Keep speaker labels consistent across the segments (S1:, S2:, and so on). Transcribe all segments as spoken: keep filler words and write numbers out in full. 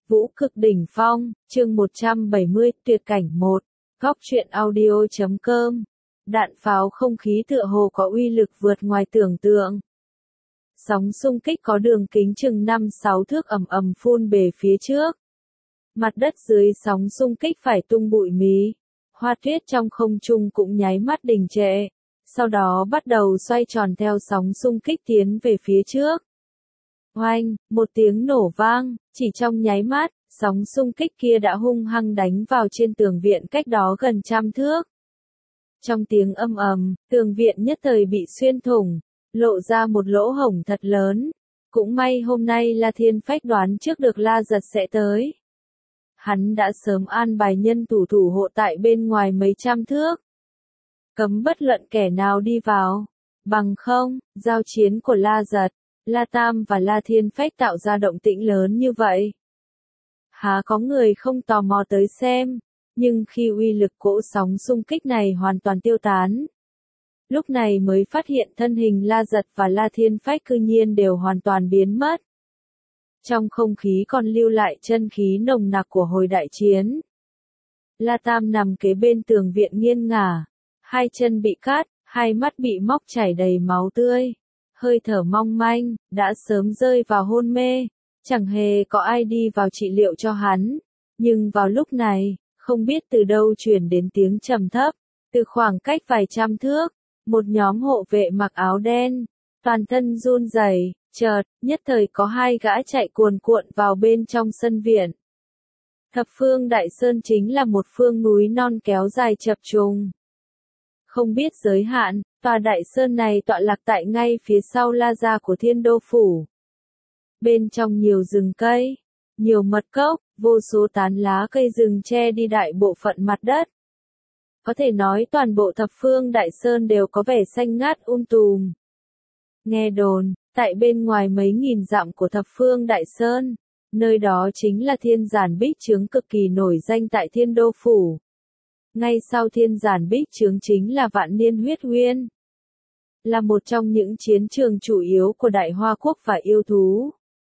S1: Vũ cực đỉnh phong, chương một trăm bảy mươi, tuyệt cảnh một, góc truyện audio chấm com. Đạn pháo không khí tựa hồ có uy lực vượt ngoài tưởng tượng. Sóng xung kích có đường kính chừng năm sáu thước ầm ầm phun về phía trước. Mặt đất dưới sóng xung kích phải tung bụi mí. Hoa tuyết trong không trung cũng nháy mắt đình trệ, sau đó bắt đầu xoay tròn theo sóng xung kích tiến về phía trước. Oanh, một tiếng nổ vang, chỉ trong nháy mắt, sóng xung kích kia đã hung hăng đánh vào trên tường viện cách đó gần trăm thước. Trong tiếng âm ầm, tường viện nhất thời bị xuyên thủng, lộ ra một lỗ hổng thật lớn. Cũng may hôm nay La Thiên Phách đoán trước được La Giật sẽ tới. Hắn đã sớm an bài nhân thủ thủ hộ tại bên ngoài mấy trăm thước. Cấm bất luận kẻ nào đi vào. Bằng không, giao chiến của La Giật, La Tam và La Thiên Phách tạo ra động tĩnh lớn như vậy. Há có người không tò mò tới xem, nhưng khi uy lực cỗ sóng xung kích này hoàn toàn tiêu tán. Lúc này mới phát hiện thân hình La Giật và La Thiên Phách cư nhiên đều hoàn toàn biến mất. Trong không khí còn lưu lại chân khí nồng nặc của hồi đại chiến. La Tam nằm kế bên tường viện nghiêng ngả, hai chân bị cắt, hai mắt bị móc chảy đầy máu tươi. Hơi thở mong manh, đã sớm rơi vào hôn mê, chẳng hề có ai đi vào trị liệu cho hắn. Nhưng vào lúc này, không biết từ đâu truyền đến tiếng trầm thấp, từ khoảng cách vài trăm thước, một nhóm hộ vệ mặc áo đen, toàn thân run rẩy, chợt, nhất thời có hai gã chạy cuồn cuộn vào bên trong sân viện. Thập phương Đại Sơn chính là một phương núi non kéo dài chập trùng. Không biết giới hạn, tòa Đại Sơn này tọa lạc tại ngay phía sau La Gia của Thiên Đô Phủ. Bên trong nhiều rừng cây, nhiều mật cốc, vô số tán lá cây rừng che đi đại bộ phận mặt đất. Có thể nói toàn bộ thập phương Đại Sơn đều có vẻ xanh ngát um tùm. Nghe đồn, tại bên ngoài mấy nghìn dặm của thập phương Đại Sơn, nơi đó chính là Thiên Giản Bích Chướng cực kỳ nổi danh tại Thiên Đô Phủ. Ngay sau Thiên Giản Bích Chướng chính là Vạn Niên Huyết Uyên. Là một trong những chiến trường chủ yếu của Đại Hoa Quốc và yêu thú.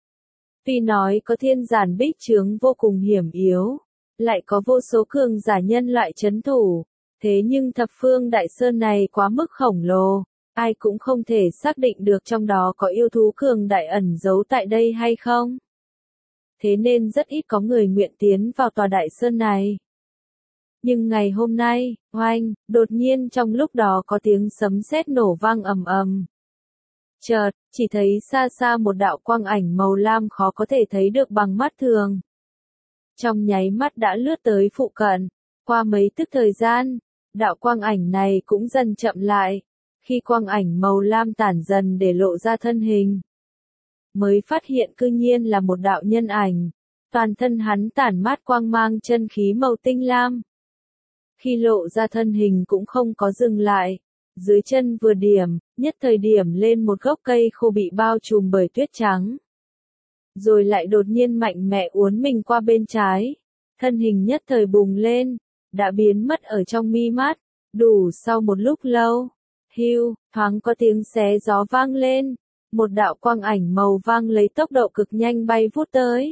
S1: Tuy nói có Thiên Giản Bích Chướng vô cùng hiểm yếu, lại có vô số cường giả nhân loại trấn thủ, thế nhưng thập phương Đại Sơn này quá mức khổng lồ, ai cũng không thể xác định được trong đó có yêu thú cường đại ẩn giấu tại đây hay không. Thế nên rất ít có người nguyện tiến vào tòa Đại Sơn này. Nhưng ngày hôm nay, oanh, đột nhiên trong lúc đó có tiếng sấm sét nổ vang ầm ầm. Chợt, chỉ thấy xa xa một đạo quang ảnh màu lam khó có thể thấy được bằng mắt thường. Trong nháy mắt đã lướt tới phụ cận, qua mấy tức thời gian, đạo quang ảnh này cũng dần chậm lại, khi quang ảnh màu lam tản dần để lộ ra thân hình. Mới phát hiện cư nhiên là một đạo nhân ảnh, toàn thân hắn tản mát quang mang chân khí màu tinh lam. Khi lộ ra thân hình cũng không có dừng lại, dưới chân vừa điểm, nhất thời điểm lên một gốc cây khô bị bao trùm bởi tuyết trắng. Rồi lại đột nhiên mạnh mẽ uốn mình qua bên trái, thân hình nhất thời bùng lên, đã biến mất ở trong mi mắt, đủ sau một lúc lâu. Hưu, thoáng có tiếng xé gió vang lên, một đạo quang ảnh màu vang lấy tốc độ cực nhanh bay vút tới.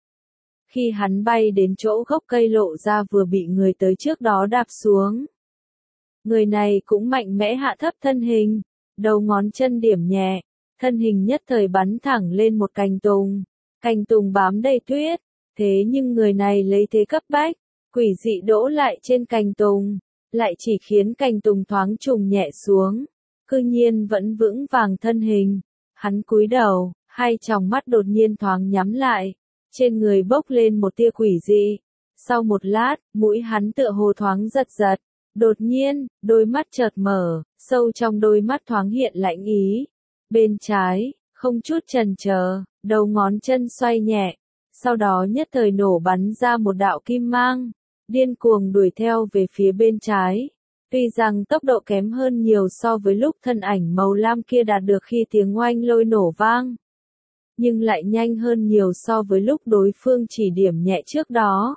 S1: Khi hắn bay đến chỗ gốc cây lộ ra vừa bị người tới trước đó đạp xuống. Người này cũng mạnh mẽ hạ thấp thân hình, đầu ngón chân điểm nhẹ, thân hình nhất thời bắn thẳng lên một cành tùng, cành tùng bám đầy tuyết, thế nhưng người này lấy thế cấp bách, quỷ dị đỗ lại trên cành tùng, lại chỉ khiến cành tùng thoáng trùng nhẹ xuống, cư nhiên vẫn vững vàng thân hình. Hắn cúi đầu, hai tròng mắt đột nhiên thoáng nhắm lại, trên người bốc lên một tia quỷ dị. Sau một lát, mũi hắn tựa hồ thoáng giật giật, đột nhiên, đôi mắt chợt mở, sâu trong đôi mắt thoáng hiện lạnh ý. Bên trái, không chút chần chờ, đầu ngón chân xoay nhẹ, sau đó nhất thời nổ bắn ra một đạo kim mang, điên cuồng đuổi theo về phía bên trái. Tuy rằng tốc độ kém hơn nhiều so với lúc thân ảnh màu lam kia đạt được khi tiếng oanh lôi nổ vang, nhưng lại nhanh hơn nhiều so với lúc đối phương chỉ điểm nhẹ trước đó.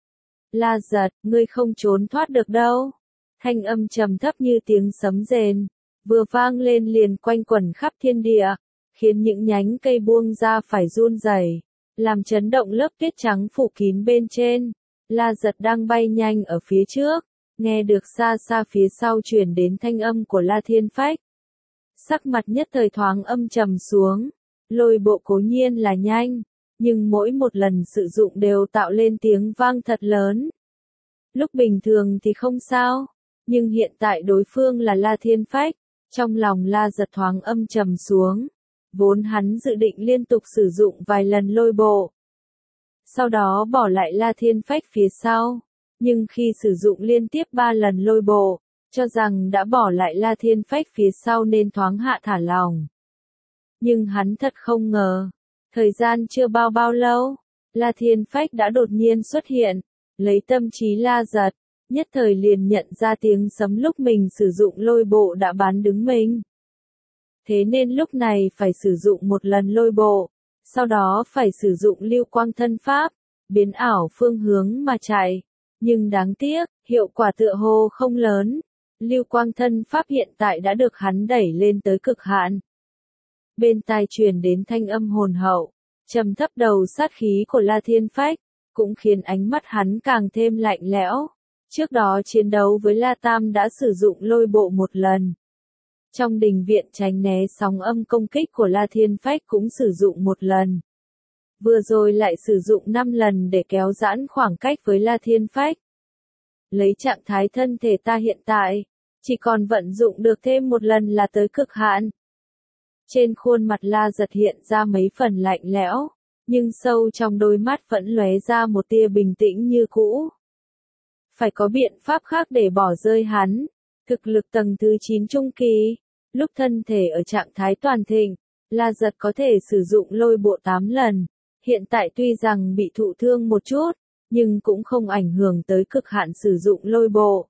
S1: La Giật, ngươi không trốn thoát được đâu. Thanh âm trầm thấp như tiếng sấm rền, vừa vang lên liền quanh quẩn khắp thiên địa, khiến những nhánh cây buông ra phải run rẩy, làm chấn động lớp tuyết trắng phủ kín bên trên. La Giật đang bay nhanh ở phía trước, nghe được xa xa phía sau truyền đến thanh âm của La Thiên Phách. Sắc mặt nhất thời thoáng âm trầm xuống, lôi bộ cố nhiên là nhanh, nhưng mỗi một lần sử dụng đều tạo lên tiếng vang thật lớn. Lúc bình thường thì không sao, nhưng hiện tại đối phương là La Thiên Phách, trong lòng La Giật thoáng âm trầm xuống. Vốn hắn dự định liên tục sử dụng vài lần lôi bộ, sau đó bỏ lại La Thiên Phách phía sau, nhưng khi sử dụng liên tiếp ba lần lôi bộ, cho rằng đã bỏ lại La Thiên Phách phía sau nên thoáng hạ thả lòng. Nhưng hắn thật không ngờ, thời gian chưa bao bao lâu, La Thiên Phách đã đột nhiên xuất hiện, lấy tâm trí La Giật, nhất thời liền nhận ra tiếng sấm lúc mình sử dụng lôi bộ đã bán đứng mình. Thế nên lúc này phải sử dụng một lần lôi bộ, sau đó phải sử dụng lưu quang thân pháp, biến ảo phương hướng mà chạy. Nhưng đáng tiếc, hiệu quả tựa hồ không lớn. Lưu quang thân pháp hiện tại đã được hắn đẩy lên tới cực hạn. Bên tai truyền đến thanh âm hồn hậu, trầm thấp đầu sát khí của La Thiên Phách, cũng khiến ánh mắt hắn càng thêm lạnh lẽo. Trước đó chiến đấu với La Tam đã sử dụng lôi bộ một lần. Trong đình viện tránh né sóng âm công kích của La Thiên Phách cũng sử dụng một lần. Vừa rồi lại sử dụng năm lần để kéo giãn khoảng cách với La Thiên Phách. Lấy trạng thái thân thể ta hiện tại, chỉ còn vận dụng được thêm một lần là tới cực hạn. Trên khuôn mặt La Giật hiện ra mấy phần lạnh lẽo, nhưng sâu trong đôi mắt vẫn lóe ra một tia bình tĩnh như cũ. Phải có biện pháp khác để bỏ rơi hắn. Thực lực tầng thứ chín trung kỳ, lúc thân thể ở trạng thái toàn thịnh, La Giật có thể sử dụng lôi bộ tám lần. Hiện tại tuy rằng bị thụ thương một chút, nhưng cũng không ảnh hưởng tới cực hạn sử dụng lôi bộ.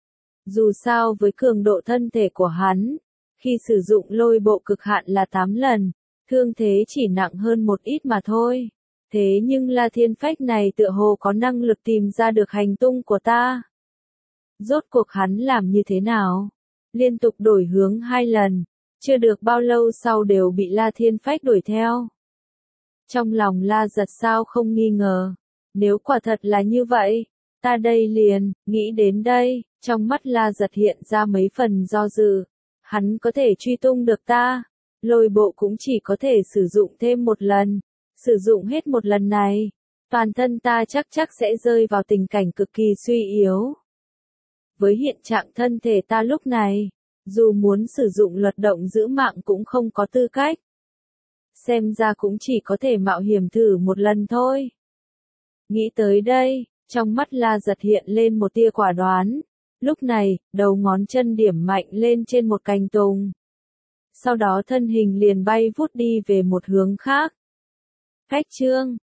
S1: Dù sao với cường độ thân thể của hắn, khi sử dụng lôi bộ cực hạn là tám lần, thương thế chỉ nặng hơn một ít mà thôi. Thế nhưng La Thiên Phách này tựa hồ có năng lực tìm ra được hành tung của ta. Rốt cuộc hắn làm như thế nào? Liên tục đổi hướng hai lần, chưa được bao lâu sau đều bị La Thiên Phách đuổi theo. Trong lòng La Giật sao không nghi ngờ, nếu quả thật là như vậy, ta đây liền, nghĩ đến đây, trong mắt La Giật hiện ra mấy phần do dự, hắn có thể truy tung được ta, lôi bộ cũng chỉ có thể sử dụng thêm một lần, sử dụng hết một lần này, toàn thân ta chắc chắc sẽ rơi vào tình cảnh cực kỳ suy yếu. Với hiện trạng thân thể ta lúc này, dù muốn sử dụng luật động giữ mạng cũng không có tư cách. Xem ra cũng chỉ có thể mạo hiểm thử một lần thôi. Nghĩ tới đây, trong mắt La Giật hiện lên một tia quả đoán. Lúc này, đầu ngón chân điểm mạnh lên trên một cành tùng. Sau đó thân hình liền bay vút đi về một hướng khác. Cách chương